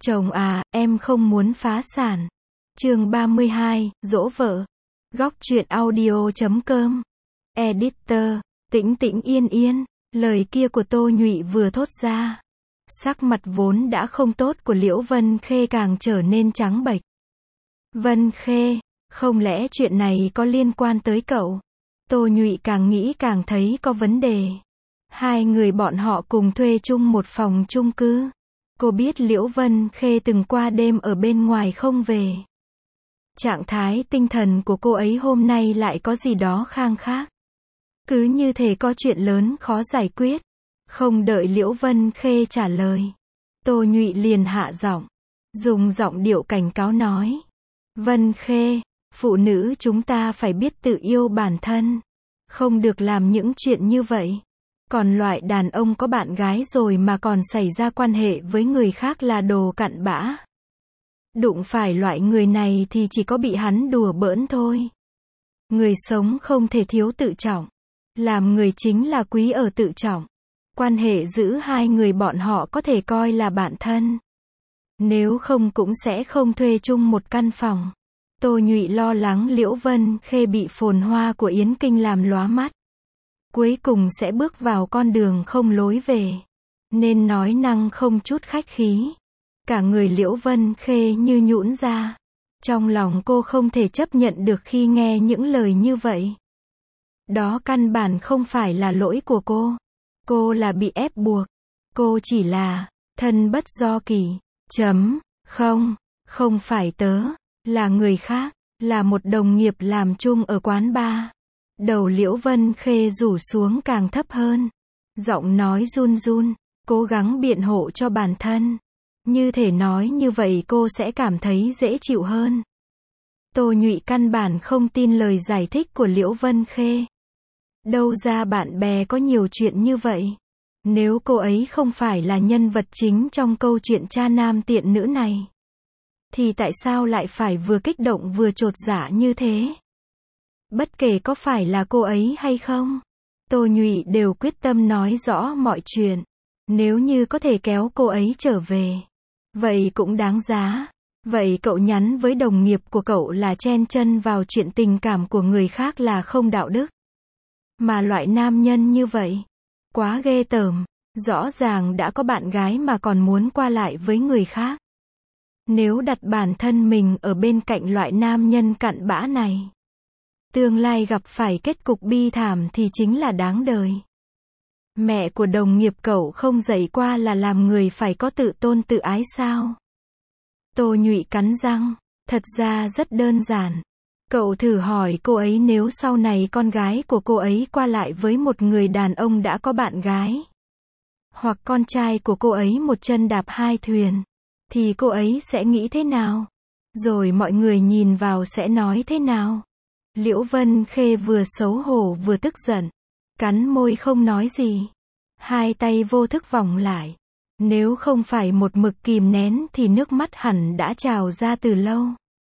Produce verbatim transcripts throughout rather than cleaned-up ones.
Chồng à, em không muốn phá sản. Chương ba mươi hai, dỗ vợ. Góc truyện audio chấm com. Editor, Tĩnh Tĩnh Yên Yên. Lời kia của Tô Nhụy vừa thốt ra, sắc mặt vốn đã không tốt của Liễu Vân Khê càng trở nên trắng bệch. Vân Khê, không lẽ chuyện này có liên quan tới cậu? Tô Nhụy càng nghĩ càng thấy có vấn đề. Hai người bọn họ cùng thuê chung một phòng chung cư. Cô biết Liễu Vân Khê từng qua đêm ở bên ngoài không về. Trạng thái tinh thần của cô ấy hôm nay lại có gì đó khang khác. Cứ như thể có chuyện lớn khó giải quyết. Không đợi Liễu Vân Khê trả lời, Tô Nhụy liền hạ giọng, dùng giọng điệu cảnh cáo nói. Vân Khê, phụ nữ chúng ta phải biết tự yêu bản thân. Không được làm những chuyện như vậy. Còn loại đàn ông có bạn gái rồi mà còn xảy ra quan hệ với người khác là đồ cặn bã. Đụng phải loại người này thì chỉ có bị hắn đùa bỡn thôi. Người sống không thể thiếu tự trọng. Làm người chính là quý ở tự trọng. Quan hệ giữa hai người bọn họ có thể coi là bạn thân. Nếu không cũng sẽ không thuê chung một căn phòng. Tô Nhụy lo lắng Liễu Vân Khê bị phồn hoa của Yến Kinh làm lóa mắt. Cuối cùng sẽ bước vào con đường không lối về. Nên nói năng không chút khách khí. Cả người Liễu Vân Khê như nhũn ra. Trong lòng cô không thể chấp nhận được khi nghe những lời như vậy. Đó căn bản không phải là lỗi của cô. Cô là bị ép buộc. Cô chỉ là thân bất do kỳ. Chấm. Không. Không phải tớ. Là người khác. Là một đồng nghiệp làm chung ở quán bar. Đầu Liễu Vân Khê rủ xuống càng thấp hơn. Giọng nói run run. Cố gắng biện hộ cho bản thân. Như thể nói như vậy cô sẽ cảm thấy dễ chịu hơn. Tô Nhụy căn bản không tin lời giải thích của Liễu Vân Khê. Đâu ra bạn bè có nhiều chuyện như vậy. Nếu cô ấy không phải là nhân vật chính trong câu chuyện cha nam tiện nữ này, thì tại sao lại phải vừa kích động vừa chột dạ như thế? Bất kể có phải là cô ấy hay không, Tô Nhụy đều quyết tâm nói rõ mọi chuyện. Nếu như có thể kéo cô ấy trở về, vậy cũng đáng giá. Vậy cậu nhắn với đồng nghiệp của cậu là chen chân vào chuyện tình cảm của người khác là không đạo đức. Mà loại nam nhân như vậy, quá ghê tởm. Rõ ràng đã có bạn gái mà còn muốn qua lại với người khác. Nếu đặt bản thân mình ở bên cạnh loại nam nhân cặn bã này, tương lai gặp phải kết cục bi thảm thì chính là đáng đời. Mẹ của đồng nghiệp cậu không dạy qua là làm người phải có tự tôn tự ái sao? Tô Nhụy cắn răng, thật ra rất đơn giản. Cậu thử hỏi cô ấy nếu sau này con gái của cô ấy qua lại với một người đàn ông đã có bạn gái, hoặc con trai của cô ấy một chân đạp hai thuyền, thì cô ấy sẽ nghĩ thế nào? Rồi mọi người nhìn vào sẽ nói thế nào? Liễu Vân Khê vừa xấu hổ vừa tức giận, cắn môi không nói gì. Hai tay vô thức vòng lại. Nếu không phải một mực kìm nén thì nước mắt hẳn đã trào ra từ lâu.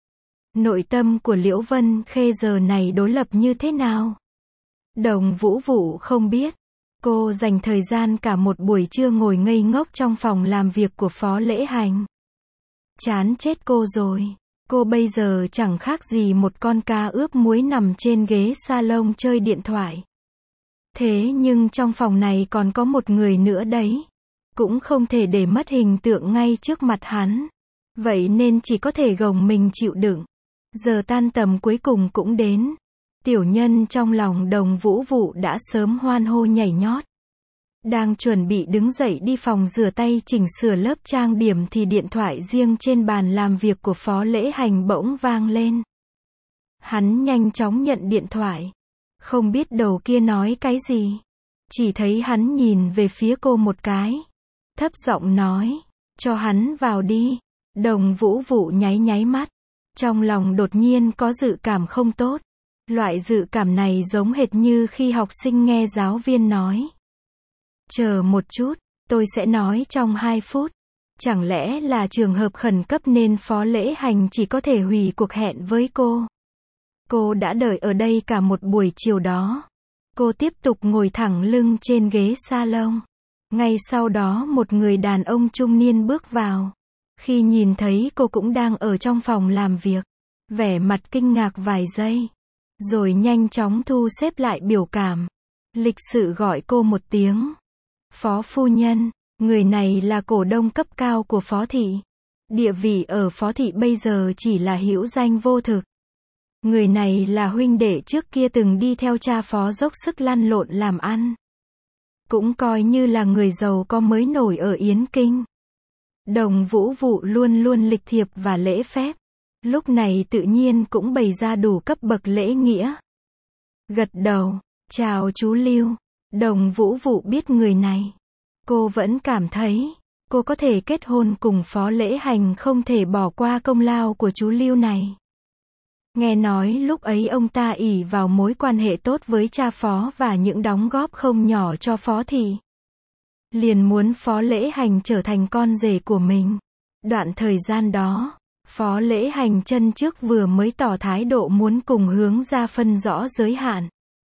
Nội tâm của Liễu Vân Khê giờ này đối lập như thế nào? Đồng Vũ Vũ không biết. Cô dành thời gian cả một buổi trưa ngồi ngây ngốc trong phòng làm việc của Phó Lễ Hành. Chán chết cô rồi. Cô bây giờ chẳng khác gì một con cá ướp muối nằm trên ghế salon chơi điện thoại. Thế nhưng trong phòng này còn có một người nữa đấy. Cũng không thể để mất hình tượng ngay trước mặt hắn. Vậy nên chỉ có thể gồng mình chịu đựng. Giờ tan tầm cuối cùng cũng đến. Tiểu nhân trong lòng Đồng Vũ Vũ đã sớm hoan hô nhảy nhót. Đang chuẩn bị đứng dậy đi phòng rửa tay chỉnh sửa lớp trang điểm thì điện thoại riêng trên bàn làm việc của Phó Lễ Hành bỗng vang lên. Hắn nhanh chóng nhận điện thoại. Không biết đầu kia nói cái gì. Chỉ thấy hắn nhìn về phía cô một cái. Thấp giọng nói, cho hắn vào đi. Đồng Vũ Vũ nháy nháy mắt. Trong lòng đột nhiên có dự cảm không tốt. Loại dự cảm này giống hệt như khi học sinh nghe giáo viên nói. Chờ một chút, tôi sẽ nói trong hai phút. Chẳng lẽ là trường hợp khẩn cấp nên Phó Lễ Hành chỉ có thể hủy cuộc hẹn với cô. Cô đã đợi ở đây cả một buổi chiều đó. Cô tiếp tục ngồi thẳng lưng trên ghế salon. Ngay sau đó một người đàn ông trung niên bước vào. Khi nhìn thấy cô cũng đang ở trong phòng làm việc, vẻ mặt kinh ngạc vài giây, rồi nhanh chóng thu xếp lại biểu cảm. Lịch sự gọi cô một tiếng. Phó phu nhân, người này là cổ đông cấp cao của Phó thị. Địa vị ở Phó thị bây giờ chỉ là hữu danh vô thực. Người này là huynh đệ trước kia từng đi theo cha Phó dốc sức lăn lộn làm ăn. Cũng coi như là người giàu có mới nổi ở Yến Kinh. Đồng Vũ Vụ luôn luôn lịch thiệp và lễ phép. Lúc này tự nhiên cũng bày ra đủ cấp bậc lễ nghĩa. Gật đầu, chào chú Lưu. Đồng Vũ Vụ biết người này. Cô vẫn cảm thấy, cô có thể kết hôn cùng Phó Lễ Hành không thể bỏ qua công lao của chú Lưu này. Nghe nói lúc ấy ông ta ỷ vào mối quan hệ tốt với cha Phó và những đóng góp không nhỏ cho Phó thị. Liền muốn Phó Lễ Hành trở thành con rể của mình. Đoạn thời gian đó, Phó Lễ Hành chân trước vừa mới tỏ thái độ muốn cùng hướng ra phân rõ giới hạn.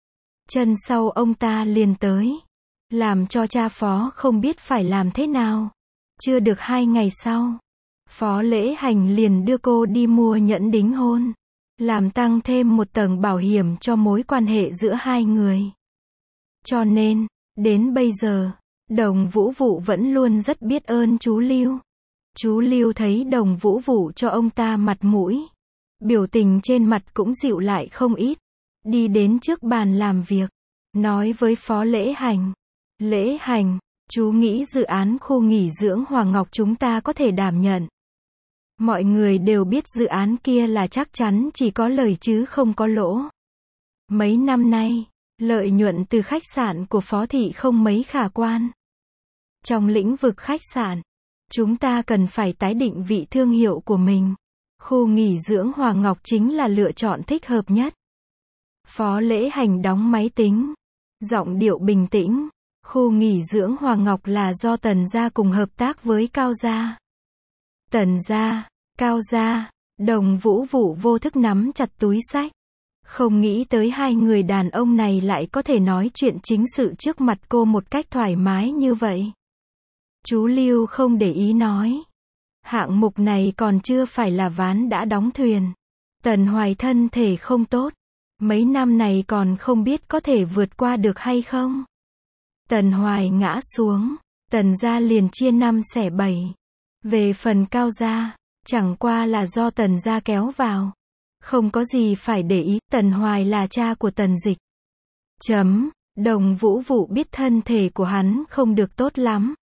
Chân sau ông ta liền tới. Làm cho cha Phó không biết phải làm thế nào. Chưa được hai ngày sau, Phó Lễ Hành liền đưa cô đi mua nhẫn đính hôn. Làm tăng thêm một tầng bảo hiểm cho mối quan hệ giữa hai người. Cho nên, đến bây giờ, Đồng Vũ Vụ vẫn luôn rất biết ơn chú Lưu. Chú Lưu thấy Đồng Vũ Vụ cho ông ta mặt mũi. Biểu tình trên mặt cũng dịu lại không ít. Đi đến trước bàn làm việc. Nói với Phó Lễ Hành. Lễ Hành, chú nghĩ dự án khu nghỉ dưỡng Hoàng Ngọc chúng ta có thể đảm nhận. Mọi người đều biết dự án kia là chắc chắn chỉ có lời chứ không có lỗ. Mấy năm nay, lợi nhuận từ khách sạn của Phó thị không mấy khả quan. Trong lĩnh vực khách sạn, chúng ta cần phải tái định vị thương hiệu của mình. Khu nghỉ dưỡng Hoàng Ngọc chính là lựa chọn thích hợp nhất. Phó Lễ Hành đóng máy tính. Giọng điệu bình tĩnh. Khu nghỉ dưỡng Hoàng Ngọc là do Tần gia cùng hợp tác với Cao gia. Tần gia, Cao gia, Đồng Vũ Vụ vô thức nắm chặt túi xách. Không nghĩ tới hai người đàn ông này lại có thể nói chuyện chính sự trước mặt cô một cách thoải mái như vậy. Chú Lưu không để ý nói. Hạng mục này còn chưa phải là ván đã đóng thuyền. Tần Hoài thân thể không tốt. Mấy năm này còn không biết có thể vượt qua được hay không. Tần Hoài ngã xuống. Tần gia liền chia năm xẻ bảy. Về phần Cao gia, chẳng qua là do Tần gia kéo vào. Không có gì phải để ý, Tần Hoài là cha của Tần Dịch. Chấm, Đồng Vũ Vụ biết thân thể của hắn không được tốt lắm.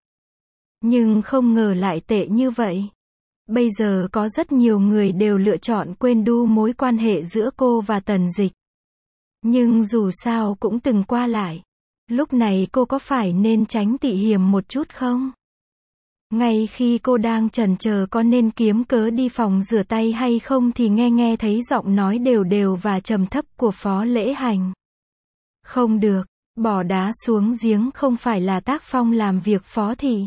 Nhưng không ngờ lại tệ như vậy. Bây giờ có rất nhiều người đều lựa chọn quên đi mối quan hệ giữa cô và Tần Dịch. Nhưng dù sao cũng từng qua lại. Lúc này cô có phải nên tránh tị hiềm một chút không? Ngay khi cô đang chần chờ có nên kiếm cớ đi phòng rửa tay hay không thì nghe nghe thấy giọng nói đều đều và trầm thấp của Phó Lễ Hành. Không được, bỏ đá xuống giếng không phải là tác phong làm việc Phó thị.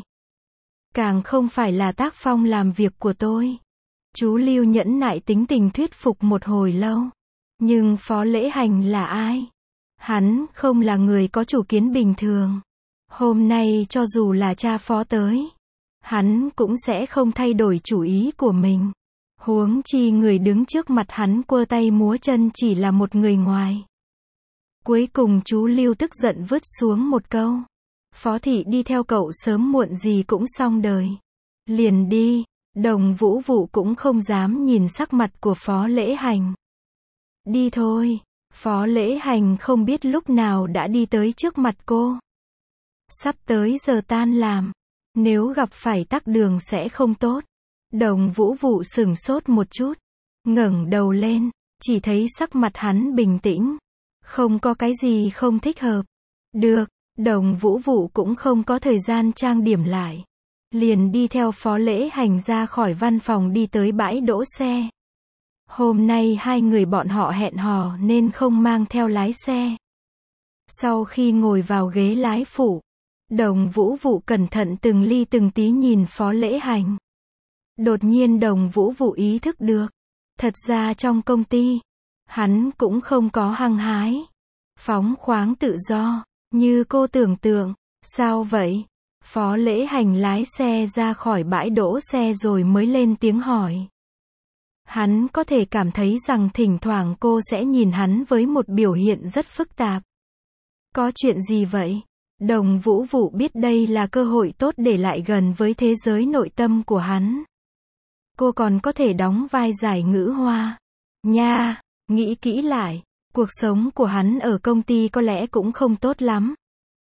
Càng không phải là tác phong làm việc của tôi. Chú Lưu nhẫn nại tính tình thuyết phục một hồi lâu. Nhưng Phó Lễ Hành là ai? Hắn không là người có chủ kiến bình thường. Hôm nay cho dù là cha Phó tới, hắn cũng sẽ không thay đổi chủ ý của mình. Huống chi người đứng trước mặt hắn quơ tay múa chân chỉ là một người ngoài. Cuối cùng chú Lưu tức giận vứt xuống một câu. Phó thị đi theo cậu sớm muộn gì cũng xong đời. Liền đi. Đồng Vũ Vụ cũng không dám nhìn sắc mặt của Phó Lễ Hành. Đi thôi. Phó Lễ Hành không biết lúc nào đã đi tới trước mặt cô. Sắp tới giờ tan làm. Nếu gặp phải tắc đường sẽ không tốt. Đồng Vũ Vụ sửng sốt một chút. Ngẩng đầu lên. Chỉ thấy sắc mặt hắn bình tĩnh. Không có cái gì không thích hợp. Được. Đồng Vũ Vụ cũng không có thời gian trang điểm lại. Liền đi theo Phó Lễ Hành ra khỏi văn phòng đi tới bãi đỗ xe. Hôm nay hai người bọn họ hẹn hò nên không mang theo lái xe. Sau khi ngồi vào ghế lái phụ, Đồng Vũ Vụ cẩn thận từng ly từng tí nhìn Phó Lễ Hành. Đột nhiên Đồng Vũ Vụ ý thức được. Thật ra trong công ty, hắn cũng không có hăng hái, phóng khoáng tự do, như cô tưởng tượng. Sao vậy? Phó Lễ Hành lái xe ra khỏi bãi đỗ xe rồi mới lên tiếng hỏi. Hắn có thể cảm thấy rằng thỉnh thoảng cô sẽ nhìn hắn với một biểu hiện rất phức tạp. Có chuyện gì vậy? Đồng Vũ Vụ biết đây là cơ hội tốt để lại gần với thế giới nội tâm của hắn. Cô còn có thể đóng vai giải ngữ hoa. Nha, nghĩ kỹ lại, cuộc sống của hắn ở công ty có lẽ cũng không tốt lắm.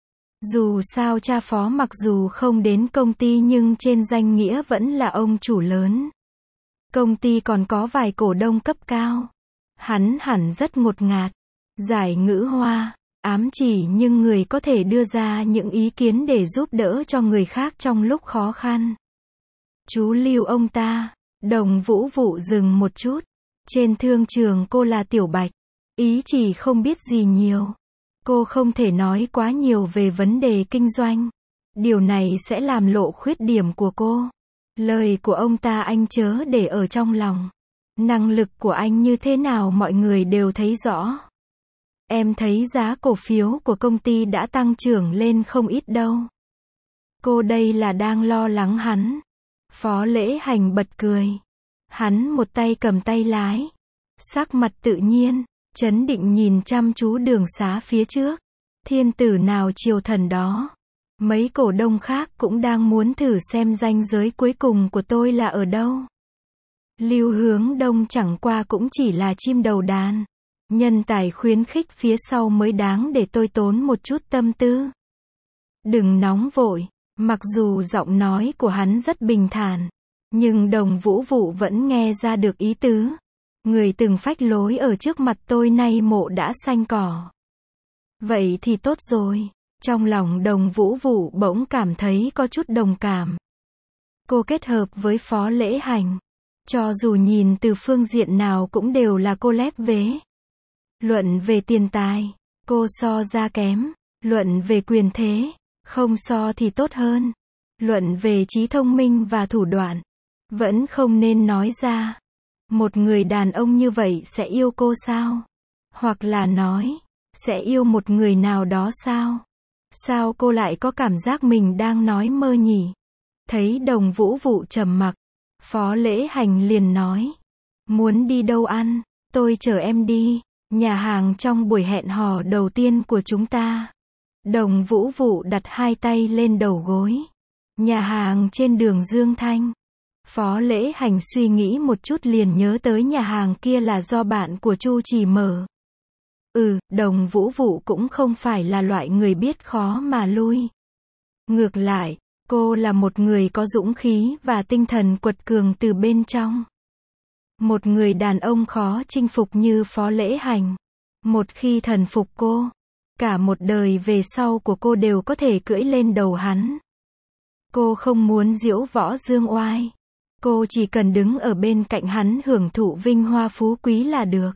Dù sao cha Phó mặc dù không đến công ty nhưng trên danh nghĩa vẫn là ông chủ lớn. Công ty còn có vài cổ đông cấp cao. Hắn hẳn rất ngột ngạt. Giải ngữ hoa, ám chỉ nhưng người có thể đưa ra những ý kiến để giúp đỡ cho người khác trong lúc khó khăn. Chú lưu ông ta. Đồng Vũ Vụ dừng một chút. Trên thương trường cô là Tiểu Bạch. Ý chỉ không biết gì nhiều. Cô không thể nói quá nhiều về vấn đề kinh doanh. Điều này sẽ làm lộ khuyết điểm của cô. Lời của ông ta anh chớ để ở trong lòng. Năng lực của anh như thế nào mọi người đều thấy rõ. Em thấy giá cổ phiếu của công ty đã tăng trưởng lên không ít đâu. Cô đây là đang lo lắng hắn. Phó Lễ Hành bật cười. Hắn một tay cầm tay lái. Sắc mặt tự nhiên, trấn định nhìn chăm chú đường xá phía trước. Thiên tử nào triều thần đó. Mấy cổ đông khác cũng đang muốn thử xem ranh giới cuối cùng của tôi là ở đâu. Lưu Hướng Đông chẳng qua cũng chỉ là chim đầu đàn. Nhân tài khuyến khích phía sau mới đáng để tôi tốn một chút tâm tư. Đừng nóng vội, mặc dù giọng nói của hắn rất bình thản. Nhưng Đồng Vũ Vụ vẫn nghe ra được ý tứ. Người từng phách lối ở trước mặt tôi nay mộ đã xanh cỏ. Vậy thì tốt rồi. Trong lòng Đồng Vũ Vụ bỗng cảm thấy có chút đồng cảm. Cô kết hợp với Phó Lễ Hành. Cho dù nhìn từ phương diện nào cũng đều là cô lép vế. Luận về tiền tài, cô so ra kém. Luận về quyền thế, không so thì tốt hơn. Luận về trí thông minh và thủ đoạn, vẫn không nên nói ra. Một người đàn ông như vậy sẽ yêu cô sao? Hoặc là nói, sẽ yêu một người nào đó sao? Sao cô lại có cảm giác mình đang nói mơ nhỉ? Thấy Đồng Vũ Vụ trầm mặc, Phó Lễ Hành liền nói. Muốn đi đâu ăn? Tôi chở em đi. Nhà hàng trong buổi hẹn hò đầu tiên của chúng ta. Đồng Vũ Vụ đặt hai tay lên đầu gối. Nhà hàng trên đường Dương Thanh. Phó Lễ Hành suy nghĩ một chút liền nhớ tới nhà hàng kia là do bạn của Chu Chỉ mở. Ừ, Đồng Vũ Vụ cũng không phải là loại người biết khó mà lui. Ngược lại, cô là một người có dũng khí và tinh thần quật cường từ bên trong. Một người đàn ông khó chinh phục như Phó Lễ Hành. Một khi thần phục cô, cả một đời về sau của cô đều có thể cưỡi lên đầu hắn. Cô không muốn diễu võ dương oai. Cô chỉ cần đứng ở bên cạnh hắn hưởng thụ vinh hoa phú quý là được.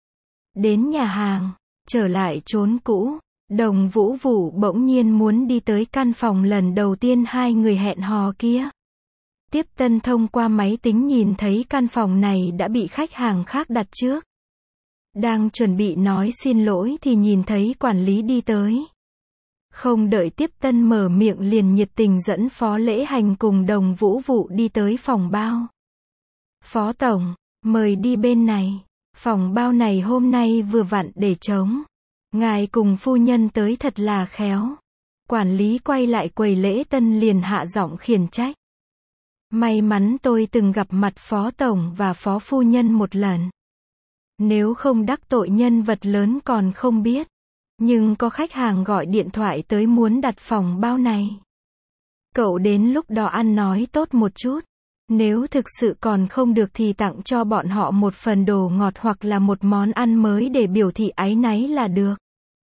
Đến nhà hàng, trở lại chốn cũ, Đồng Vũ Vụ bỗng nhiên muốn đi tới căn phòng lần đầu tiên hai người hẹn hò kia. Tiếp tân thông qua máy tính nhìn thấy căn phòng này đã bị khách hàng khác đặt trước. Đang chuẩn bị nói xin lỗi thì nhìn thấy quản lý đi tới. Không đợi tiếp tân mở miệng liền nhiệt tình dẫn Phó Lễ Hành cùng Đồng Vũ Vụ đi tới phòng bao. Phó Tổng, mời đi bên này. Phòng bao này hôm nay vừa vặn để trống. Ngài cùng phu nhân tới thật là khéo. Quản lý quay lại quầy lễ tân liền hạ giọng khiển trách. May mắn tôi từng gặp mặt Phó Tổng và Phó Phu Nhân một lần. Nếu không đắc tội nhân vật lớn còn không biết. Nhưng có khách hàng gọi điện thoại tới muốn đặt phòng bao này. Cậu đến lúc đó ăn nói tốt một chút. Nếu thực sự còn không được thì tặng cho bọn họ một phần đồ ngọt hoặc là một món ăn mới để biểu thị áy náy là được.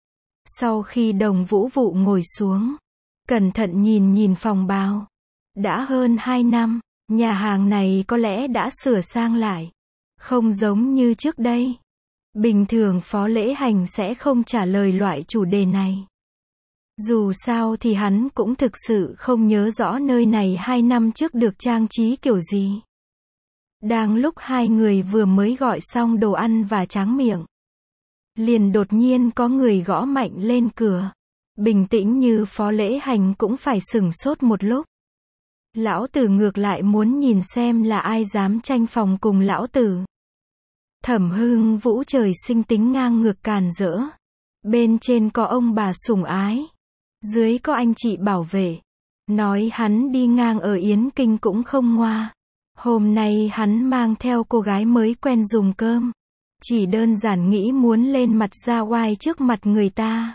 Sau khi Đồng Vũ Vụ ngồi xuống, cẩn thận nhìn nhìn phòng bao. Đã hơn hai năm, nhà hàng này có lẽ đã sửa sang lại. Không giống như trước đây. Bình thường Phó Lễ Hành sẽ không trả lời loại chủ đề này. Dù sao thì hắn cũng thực sự không nhớ rõ nơi này hai năm trước được trang trí kiểu gì. Đang lúc hai người vừa mới gọi xong đồ ăn và tráng miệng, liền đột nhiên có người gõ mạnh lên cửa. Bình tĩnh như Phó Lễ Hành cũng phải sửng sốt một lúc. Lão tử ngược lại muốn nhìn xem là ai dám tranh phòng cùng lão tử. Thẩm Hưng Vũ trời sinh tính ngang ngược càn rỡ. Bên trên có ông bà sủng ái, dưới có anh chị bảo vệ. Nói hắn đi ngang ở Yến Kinh cũng không ngoa. Hôm nay hắn mang theo cô gái mới quen dùng cơm. Chỉ đơn giản nghĩ muốn lên mặt ra oai trước mặt người ta.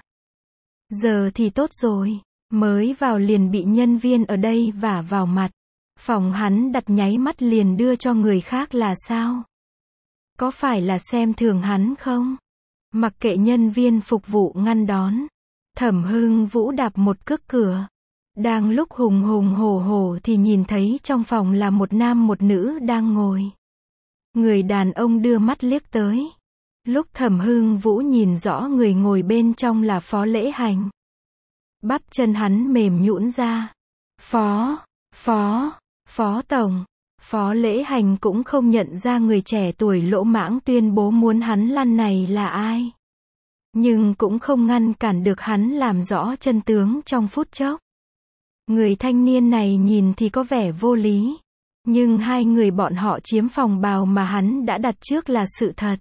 Giờ thì tốt rồi, mới vào liền bị nhân viên ở đây vả vào mặt. Phòng hắn đặt nháy mắt liền đưa cho người khác là sao? Có phải là xem thường hắn không? Mặc kệ nhân viên phục vụ ngăn đón, Thẩm Hưng Vũ đạp một cước cửa. Đang lúc hùng hùng hổ hổ thì nhìn thấy trong phòng là một nam một nữ đang ngồi. Người đàn ông đưa mắt liếc tới. Lúc Thẩm Hưng Vũ nhìn rõ người ngồi bên trong là Phó Lễ Hành. Bắp chân hắn mềm nhũn ra. Phó, Phó, Phó Tổng. Phó Lễ Hành cũng không nhận ra người trẻ tuổi lỗ mãng tuyên bố muốn hắn lăn này là ai. Nhưng cũng không ngăn cản được hắn làm rõ chân tướng trong phút chốc. Người thanh niên này nhìn thì có vẻ vô lý. Nhưng hai người bọn họ chiếm phòng bào mà hắn đã đặt trước là sự thật.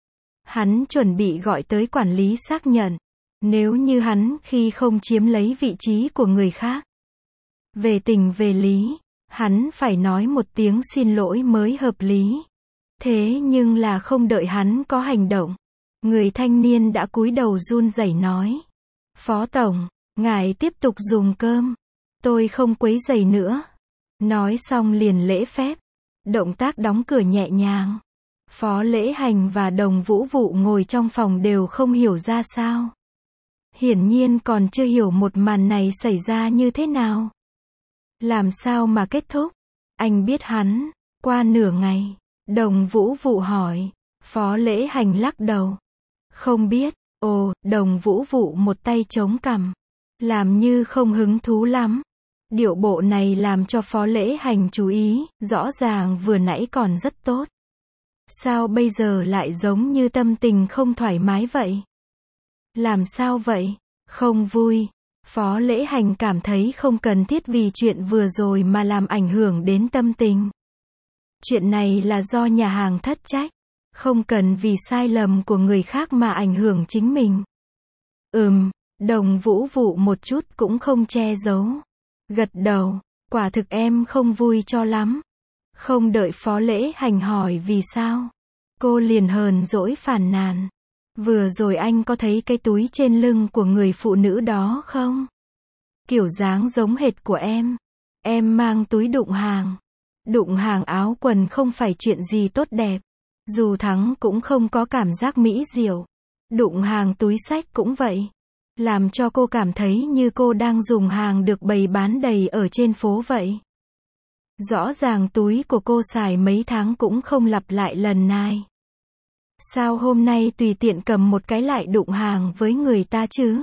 Hắn chuẩn bị gọi tới quản lý xác nhận. Nếu như hắn khi không chiếm lấy vị trí của người khác. Về tình về lý, hắn phải nói một tiếng xin lỗi mới hợp lý. Thế nhưng là không đợi hắn có hành động. Người thanh niên đã cúi đầu run rẩy nói. Phó Tổng, ngài tiếp tục dùng cơm. Tôi không quấy rầy nữa. Nói xong liền lễ phép. Động tác đóng cửa nhẹ nhàng. Phó Lễ Hành và Đồng Vũ Vụ ngồi trong phòng đều không hiểu ra sao. Hiển nhiên còn chưa hiểu một màn này xảy ra như thế nào. Làm sao mà kết thúc? Anh biết hắn. Qua nửa ngày, Đồng Vũ Vụ hỏi. Phó Lễ Hành lắc đầu. Không biết. Ồ, Đồng Vũ Vụ một tay chống cằm. Làm như không hứng thú lắm. Điệu bộ này làm cho Phó Lễ Hành chú ý, rõ ràng vừa nãy còn rất tốt. Sao bây giờ lại giống như tâm tình không thoải mái vậy? Làm sao vậy? Không vui. Phó Lễ Hành cảm thấy không cần thiết vì chuyện vừa rồi mà làm ảnh hưởng đến tâm tình. Chuyện này là do nhà hàng thất trách. Không cần vì sai lầm của người khác mà ảnh hưởng chính mình. Ừm, Đồng Vũ Vụ một chút cũng không che giấu. Gật đầu, quả thực em không vui cho lắm. Không đợi Phó Lễ Hành hỏi vì sao. Cô liền hờn dỗi phàn nàn. Vừa rồi anh có thấy cái túi trên lưng của người phụ nữ đó không? Kiểu dáng giống hệt của em. Em mang túi đụng hàng. Đụng hàng áo quần không phải chuyện gì tốt đẹp. Dù thắng cũng không có cảm giác mỹ diệu. Đụng hàng túi xách cũng vậy. Làm cho cô cảm thấy như cô đang dùng hàng được bày bán đầy ở trên phố vậy. Rõ ràng túi của cô xài mấy tháng cũng không lặp lại lần này. Sao hôm nay tùy tiện cầm một cái lại đụng hàng với người ta chứ?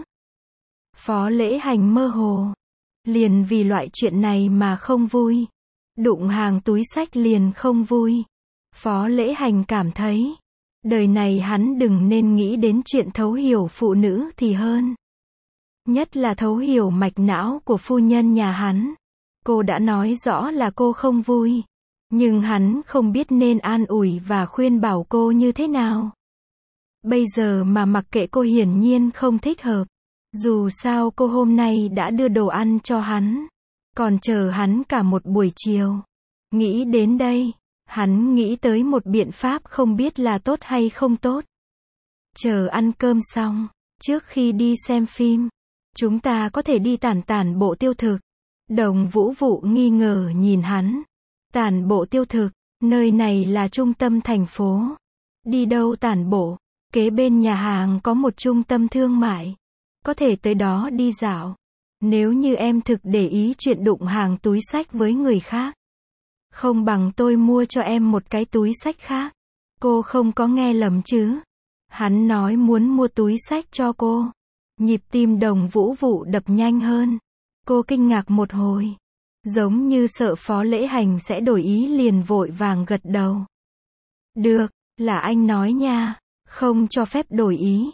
Phó Lễ Hành mơ hồ. Liền vì loại chuyện này mà không vui. Đụng hàng túi xách liền không vui. Phó Lễ Hành cảm thấy. Đời này hắn đừng nên nghĩ đến chuyện thấu hiểu phụ nữ thì hơn. Nhất là thấu hiểu mạch não của phu nhân nhà hắn. Cô đã nói rõ là cô không vui. Nhưng hắn không biết nên an ủi và khuyên bảo cô như thế nào. Bây giờ mà mặc kệ cô hiển nhiên không thích hợp. Dù sao cô hôm nay đã đưa đồ ăn cho hắn. Còn chờ hắn cả một buổi chiều. Nghĩ đến đây, hắn nghĩ tới một biện pháp không biết là tốt hay không tốt. Chờ ăn cơm xong, trước khi đi xem phim, chúng ta có thể đi tản tản bộ tiêu thực. Đồng Vũ Vụ nghi ngờ nhìn hắn. Tản bộ tiêu thực, nơi này là trung tâm thành phố. Đi đâu tản bộ? Kế bên nhà hàng có một trung tâm thương mại. Có thể tới đó đi dạo. Nếu như em thực để ý chuyện đụng hàng túi xách với người khác. Không bằng tôi mua cho em một cái túi xách khác. Cô không có nghe lầm chứ? Hắn nói muốn mua túi xách cho cô. Nhịp tim Đồng Vũ Vụ đập nhanh hơn. Cô kinh ngạc một hồi. Giống như sợ Phó Lễ Hành sẽ đổi ý liền vội vàng gật đầu. Được, là anh nói nha. Không cho phép đổi ý.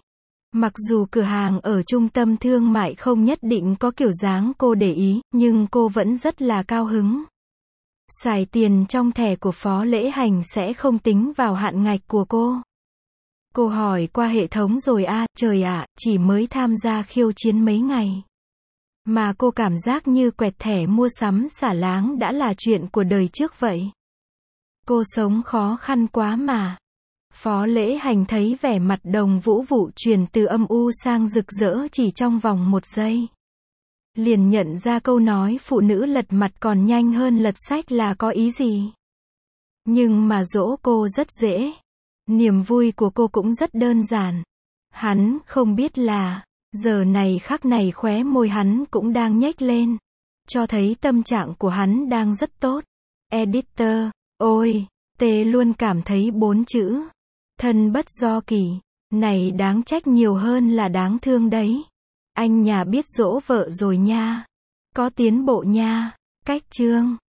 Mặc dù cửa hàng ở trung tâm thương mại không nhất định có kiểu dáng cô để ý, nhưng cô vẫn rất là cao hứng. Xài tiền trong thẻ của Phó Lễ Hành sẽ không tính vào hạn ngạch của cô. Cô hỏi qua hệ thống rồi à, trời ạ, chỉ mới tham gia khiêu chiến mấy ngày. Mà cô cảm giác như quẹt thẻ mua sắm xả láng đã là chuyện của đời trước vậy. Cô sống khó khăn quá mà. Phó Lễ Hành thấy vẻ mặt Đồng Vũ Vụ chuyển từ âm u sang rực rỡ chỉ trong vòng một giây. Liền nhận ra câu nói phụ nữ lật mặt còn nhanh hơn lật sách là có ý gì. Nhưng mà dỗ cô rất dễ. Niềm vui của cô cũng rất đơn giản. Hắn không biết là, giờ này khắc này khóe môi hắn cũng đang nhếch lên. Cho thấy tâm trạng của hắn đang rất tốt. Editor, ôi, tê luôn cảm thấy bốn chữ. Thân bất do kỳ. Này đáng trách nhiều hơn là đáng thương đấy. Anh nhà biết dỗ vợ rồi nha. Có tiến bộ nha. Cách chương.